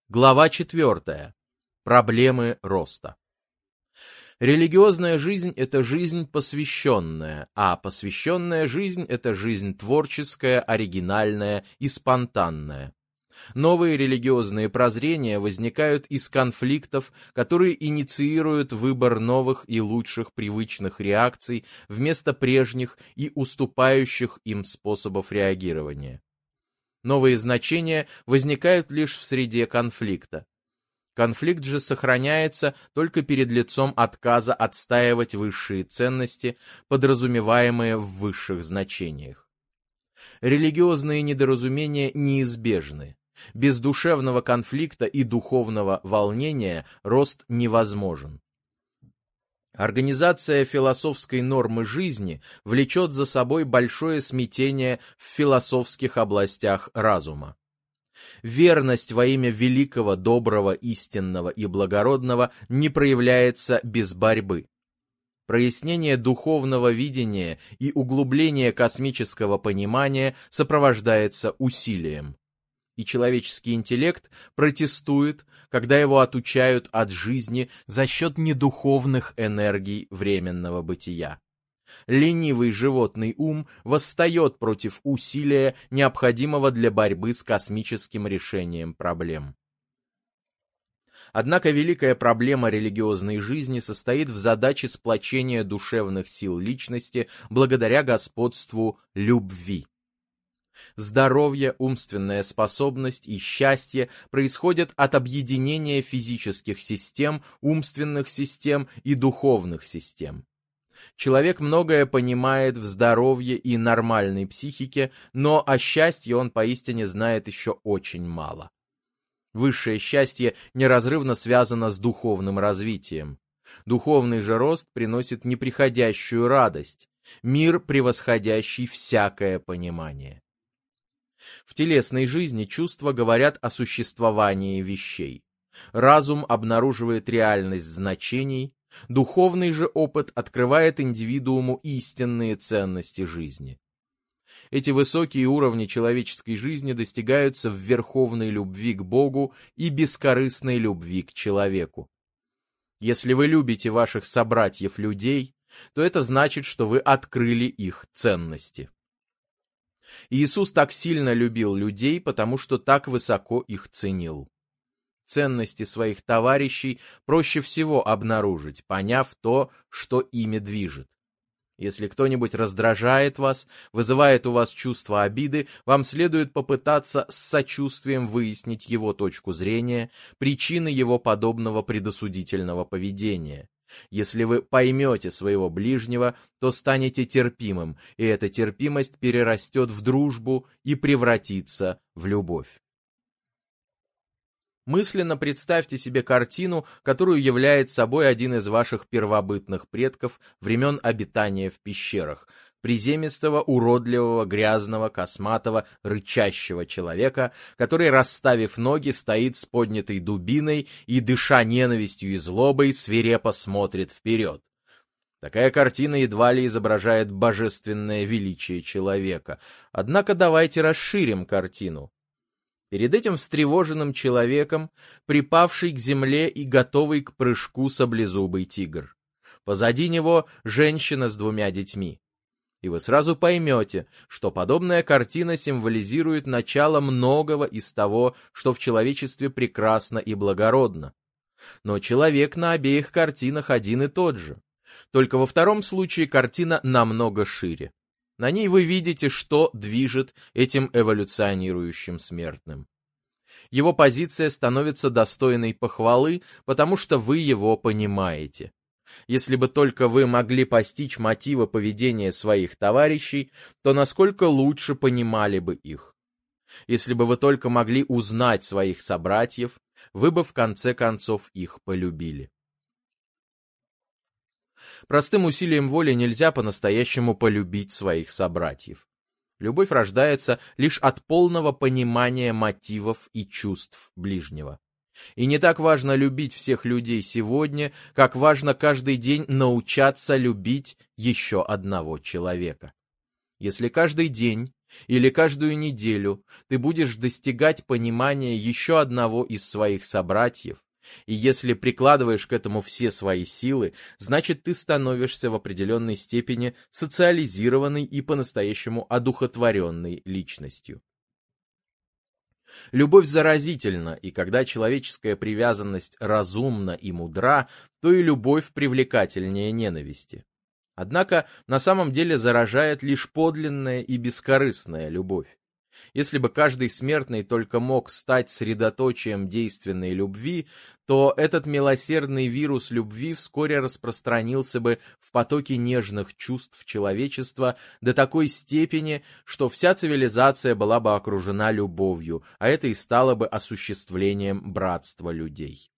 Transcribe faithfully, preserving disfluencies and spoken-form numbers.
Глава четвертая. Проблемы роста. Религиозная жизнь – это жизнь посвященная, а посвященная жизнь – это жизнь творческая, оригинальная и спонтанная. Новые религиозные прозрения возникают из конфликтов, которые инициируют выбор новых и лучших привычных реакций вместо прежних и уступающих им способов реагирования. Новые значения возникают лишь в среде конфликта. Конфликт же сохраняется только перед лицом отказа отстаивать высшие ценности, подразумеваемые в высших значениях. Религиозные недоразумения неизбежны. Без душевного конфликта и духовного волнения рост невозможен. Организация философской нормы жизни влечет за собой большое смятение в философских областях разума. Верность во имя великого, доброго, истинного и благородного не проявляется без борьбы. Прояснение духовного видения и углубление космического понимания сопровождается усилием. И человеческий интеллект протестует, когда его отучают от жизни за счет недуховных энергий временного бытия. Ленивый животный ум восстает против усилия, необходимого для борьбы с космическим решением проблем. Однако великая проблема религиозной жизни состоит в задаче сплочения душевных сил личности благодаря господству любви. Здоровье, умственная способность и счастье происходят от объединения физических систем, умственных систем и духовных систем. Человек многое понимает в здоровье и нормальной психике, но о счастье он поистине знает еще очень мало. Высшее счастье неразрывно связано с духовным развитием. Духовный же рост приносит неприходящую радость, мир, превосходящий всякое понимание. В телесной жизни чувства говорят о существовании вещей. Разум обнаруживает реальность значений, духовный же опыт открывает индивидууму истинные ценности жизни. Эти высокие уровни человеческой жизни достигаются в верховной любви к Богу и бескорыстной любви к человеку. Если вы любите ваших собратьев-людей, то это значит, что вы открыли их ценности. Иисус так сильно любил людей, потому что так высоко их ценил. Ценности своих товарищей проще всего обнаружить, поняв то, что ими движет. Если кто-нибудь раздражает вас, вызывает у вас чувство обиды, вам следует попытаться с сочувствием выяснить его точку зрения, причины его подобного предосудительного поведения. Если вы поймете своего ближнего, то станете терпимым, и эта терпимость перерастет в дружбу и превратится в любовь. Мысленно представьте себе картину, которую является собой один из ваших первобытных предков времен обитания в пещерах, приземистого, уродливого, грязного, косматого, рычащего человека, который, расставив ноги, стоит с поднятой дубиной и, дыша ненавистью и злобой, свирепо смотрит вперед. Такая картина едва ли изображает божественное величие человека. Однако давайте расширим картину. Перед этим встревоженным человеком, припавший к земле и готовый к прыжку саблезубый тигр. Позади него женщина с двумя детьми. И вы сразу поймете, что подобная картина символизирует начало многого из того, что в человечестве прекрасно и благородно. Но человек на обеих картинах один и тот же. Только во втором случае картина намного шире. На ней вы видите, что движет этим эволюционирующим смертным. Его позиция становится достойной похвалы, потому что вы его понимаете. Если бы только вы могли постичь мотивы поведения своих товарищей, то насколько лучше понимали бы их. Если бы вы только могли узнать своих собратьев, вы бы в конце концов их полюбили. Простым усилием воли нельзя по-настоящему полюбить своих собратьев. Любовь рождается лишь от полного понимания мотивов и чувств ближнего. И не так важно любить всех людей сегодня, как важно каждый день научаться любить еще одного человека. Если каждый день Или каждую неделю ты будешь достигать понимания еще одного из своих собратьев, и если прикладываешь к этому все свои силы, значит ты становишься в определенной степени социализированной и по-настоящему одухотворенной личностью. Любовь заразительна, и когда человеческая привязанность разумна и мудра, то и любовь привлекательнее ненависти. Однако на самом деле заражает лишь подлинная и бескорыстная любовь. Если бы каждый смертный только мог стать средоточием действенной любви, то этот милосердный вирус любви вскоре распространился бы в потоке нежных чувств человечества до такой степени, что вся цивилизация была бы окружена любовью, а это и стало бы осуществлением братства людей.